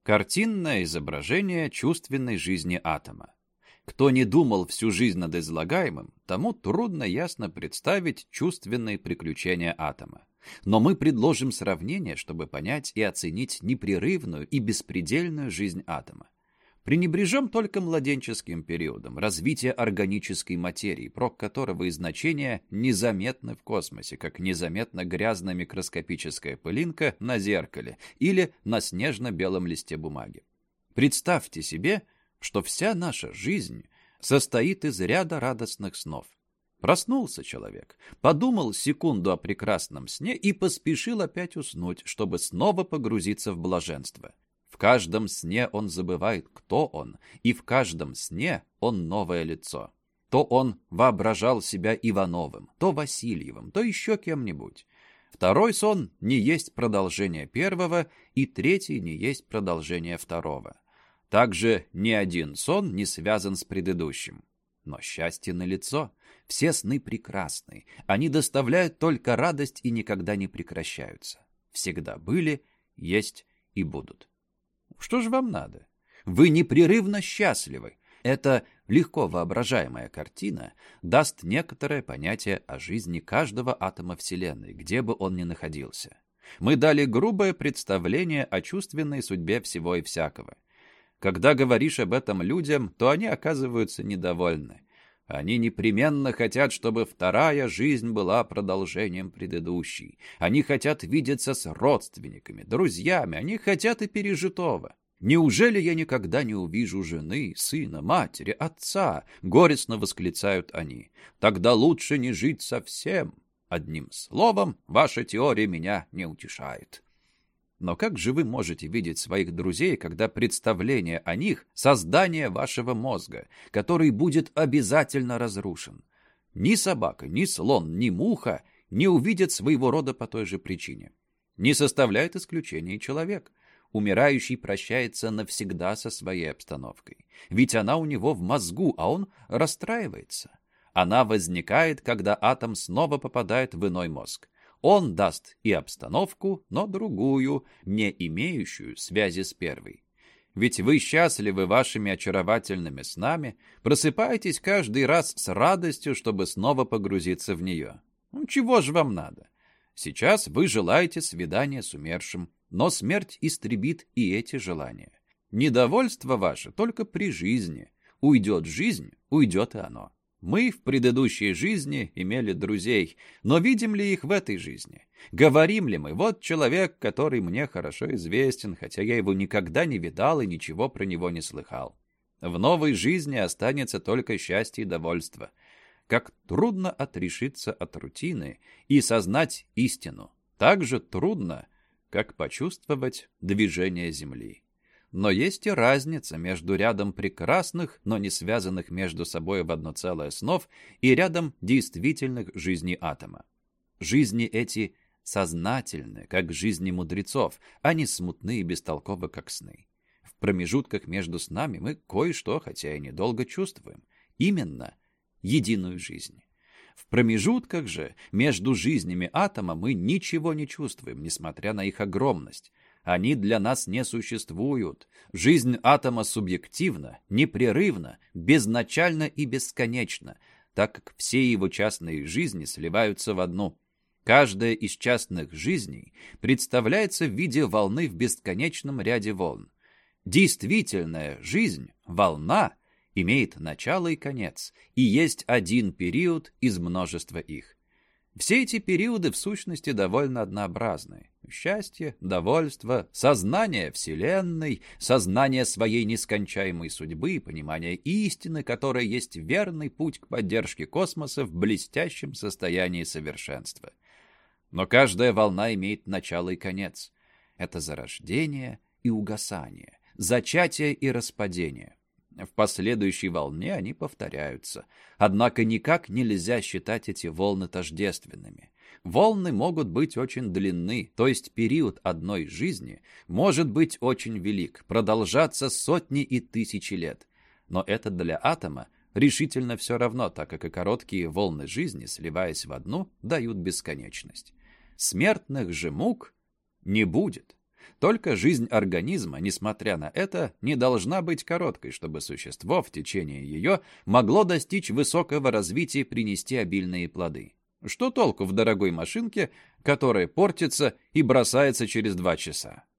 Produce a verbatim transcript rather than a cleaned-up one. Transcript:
Картинное изображение чувственной жизни атома. Кто не думал всю жизнь над излагаемым, тому трудно ясно представить чувственные приключения атома. Но мы предложим сравнение, чтобы понять и оценить непрерывную и беспредельную жизнь атома. Пренебрежем только младенческим периодом развития органической материи, прок которого и значения незаметны в космосе, как незаметна грязная микроскопическая пылинка на зеркале или на снежно-белом листе бумаги. Представьте себе, что вся наша жизнь состоит из ряда радостных снов. Проснулся человек, подумал секунду о прекрасном сне и поспешил опять уснуть, чтобы снова погрузиться в блаженство. В каждом сне он забывает, кто он, и в каждом сне он новое лицо. То он воображал себя Ивановым, то Васильевым, то еще кем-нибудь. Второй сон не есть продолжение первого, и третий не есть продолжение второго. Также ни один сон не связан с предыдущим. Но счастье налицо. Все сны прекрасны. Они доставляют только радость и никогда не прекращаются. Всегда были, есть и будут. Что же вам надо? Вы непрерывно счастливы. Эта легко воображаемая картина даст некоторое понятие о жизни каждого атома Вселенной, где бы он ни находился. Мы дали грубое представление о чувственной судьбе всего и всякого. Когда говоришь об этом людям, то они оказываются недовольны. Они непременно хотят, чтобы вторая жизнь была продолжением предыдущей. Они хотят видеться с родственниками, друзьями, они хотят и пережитого. «Неужели я никогда не увижу жены, сына, матери, отца?» — горестно восклицают они. «Тогда лучше не жить совсем. Одним словом, ваша теория меня не утешает». Но как же вы можете видеть своих друзей, когда представление о них — создание вашего мозга, который будет обязательно разрушен? Ни собака, ни слон, ни муха не увидят своего рода по той же причине. Не составляет исключения и человек. Умирающий прощается навсегда со своей обстановкой. Ведь она у него в мозгу, а он расстраивается. Она возникает, когда атом снова попадает в иной мозг. Он даст и обстановку, но другую, не имеющую связи с первой. Ведь вы счастливы вашими очаровательными снами, просыпаетесь каждый раз с радостью, чтобы снова погрузиться в нее. Ну, чего же вам надо? Сейчас вы желаете свидания с умершим, но смерть истребит и эти желания. Недовольство ваше только при жизни. Уйдет жизнь, уйдет и оно. Мы в предыдущей жизни имели друзей, но видим ли их в этой жизни? Говорим ли мы: вот человек, который мне хорошо известен, хотя я его никогда не видал и ничего про него не слыхал. В новой жизни останется только счастье и довольство. Как трудно отрешиться от рутины и сознать истину. Так же трудно, как почувствовать движение Земли. Но есть и разница между рядом прекрасных, но не связанных между собой в одно целое снов и рядом действительных жизней атома. Жизни эти сознательны, как жизни мудрецов, а не смутны и бестолковы, как сны. В промежутках между снами мы кое-что, хотя и недолго, чувствуем. Именно единую жизнь. В промежутках же между жизнями атома мы ничего не чувствуем, несмотря на их огромность. Они для нас не существуют. Жизнь атома субъективна, непрерывна, безначальна и бесконечна, так как все его частные жизни сливаются в одну. Каждая из частных жизней представляется в виде волны в бесконечном ряде волн. Действительная жизнь, волна, имеет начало и конец, и есть один период из множества их. Все эти периоды в сущности довольно однообразны. Счастье, довольство, сознание Вселенной, сознание своей нескончаемой судьбы, понимание истины, которая есть верный путь к поддержке космоса в блестящем состоянии совершенства. Но каждая волна имеет начало и конец. Это зарождение и угасание, зачатие и распадение. В последующей волне они повторяются. Однако никак нельзя считать эти волны тождественными. Волны могут быть очень длинны, то есть период одной жизни может быть очень велик, продолжаться сотни и тысячи лет. Но это для атома решительно все равно, так как и короткие волны жизни, сливаясь в одну, дают бесконечность. Смертных же мук не будет. Только жизнь организма, несмотря на это, не должна быть короткой, чтобы существо в течение ее могло достичь высокого развития и принести обильные плоды. Что толку в дорогой машинке, которая портится и бросается через два часа?